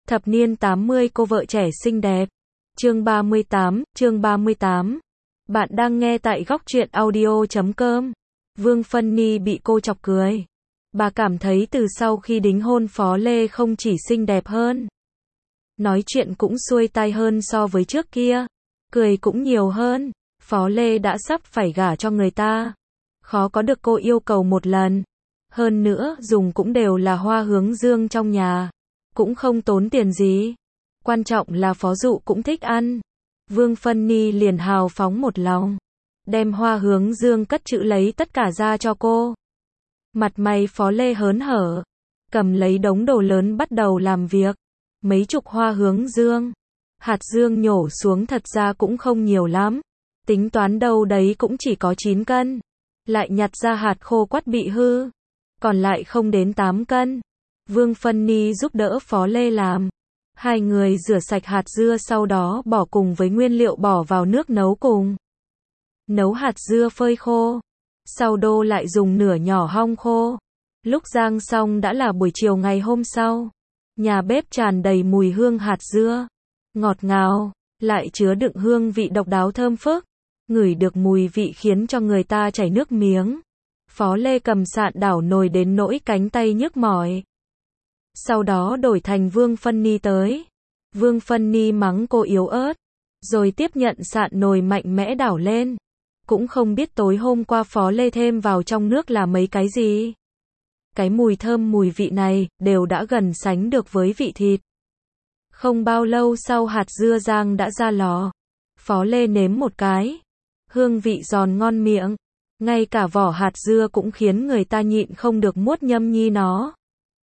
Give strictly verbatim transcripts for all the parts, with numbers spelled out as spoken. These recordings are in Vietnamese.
Thập niên tám mươi cô vợ trẻ xinh đẹp. Chương ba mươi tám, chương ba mươi tám. Bạn đang nghe tại góc truyện audio chấm com. Vương Phân Ni bị cô chọc cười. Bà cảm thấy từ sau khi đính hôn Phó Lê không chỉ xinh đẹp hơn, nói chuyện cũng xuôi tai hơn so với trước kia, cười cũng nhiều hơn. Phó Lê đã sắp phải gả cho người ta, khó có được cô yêu cầu một lần. Hơn nữa dùng cũng đều là hoa hướng dương trong nhà, cũng không tốn tiền gì. Quan trọng là Phó Dụ cũng thích ăn. Vương Phân Ni liền hào phóng một lòng, đem hoa hướng dương cất chữ lấy tất cả ra cho cô. Mặt mày Phó Lê hớn hở, cầm lấy đống đồ lớn bắt đầu làm việc. Mấy chục hoa hướng dương, hạt dương nhổ xuống thật ra cũng không nhiều lắm, tính toán đâu đấy cũng chỉ có chín cân. Lại nhặt ra hạt khô quắt bị hư, còn lại không đến tám cân. Vương Phân Ni giúp đỡ Phó Lê làm. Hai người rửa sạch hạt dưa, sau đó bỏ cùng với nguyên liệu bỏ vào nước nấu cùng. Nấu hạt dưa phơi khô, sau đô lại dùng nửa nhỏ hong khô. Lúc rang xong đã là buổi chiều ngày hôm sau. Nhà bếp tràn đầy mùi hương hạt dưa, ngọt ngào, lại chứa đựng hương vị độc đáo thơm phức. Ngửi được mùi vị khiến cho người ta chảy nước miếng. Phó Lê cầm sạn đảo nồi đến nỗi cánh tay nhức mỏi. Sau đó đổi thành Vương Phân Ni tới. Vương Phân Ni mắng cô yếu ớt, rồi tiếp nhận sạn nồi mạnh mẽ đảo lên. Cũng không biết tối hôm qua Phó Lê thêm vào trong nước là mấy cái gì. Cái mùi thơm mùi vị này đều đã gần sánh được với vị thịt. Không bao lâu sau hạt dưa rang đã ra lò. Phó Lê nếm một cái, hương vị giòn ngon miệng. Ngay cả vỏ hạt dưa cũng khiến người ta nhịn không được muốt nhâm nhi nó.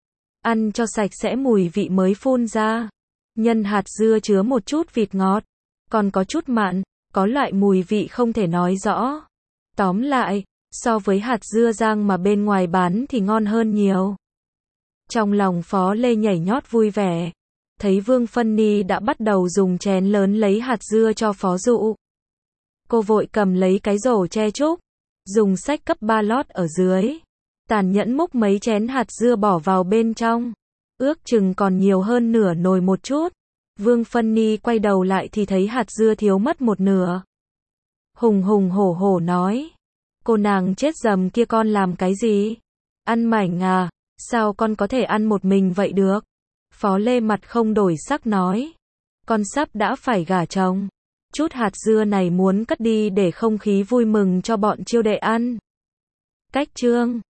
Ăn cho sạch sẽ mùi vị mới phun ra. Nhân hạt dưa chứa một chút vịt ngọt, còn có chút mặn, có loại mùi vị không thể nói rõ. Tóm lại, so với hạt dưa rang mà bên ngoài bán thì ngon hơn nhiều. Trong lòng Phó Lê nhảy nhót vui vẻ, thấy Vương Phân Ni đã bắt đầu dùng chén lớn lấy hạt dưa cho Phó Dụ. Cô vội cầm lấy cái rổ che trúc, dùng xách cấp ba lót ở dưới, tàn nhẫn múc mấy chén hạt dưa bỏ vào bên trong. Ước chừng còn nhiều hơn nửa nồi một chút. Vương Phân Ni quay đầu lại thì thấy hạt dưa thiếu mất một nửa. Hùng hùng hổ hổ nói: cô nàng chết dầm kia, con làm cái gì? Ăn mảnh à? Sao con có thể ăn một mình vậy được? Phó Lê mặt không đổi sắc nói: con sắp đã phải gả chồng, chút hạt dưa này muốn cất đi để không khí vui mừng cho bọn chiêu đệ ăn. Cách chương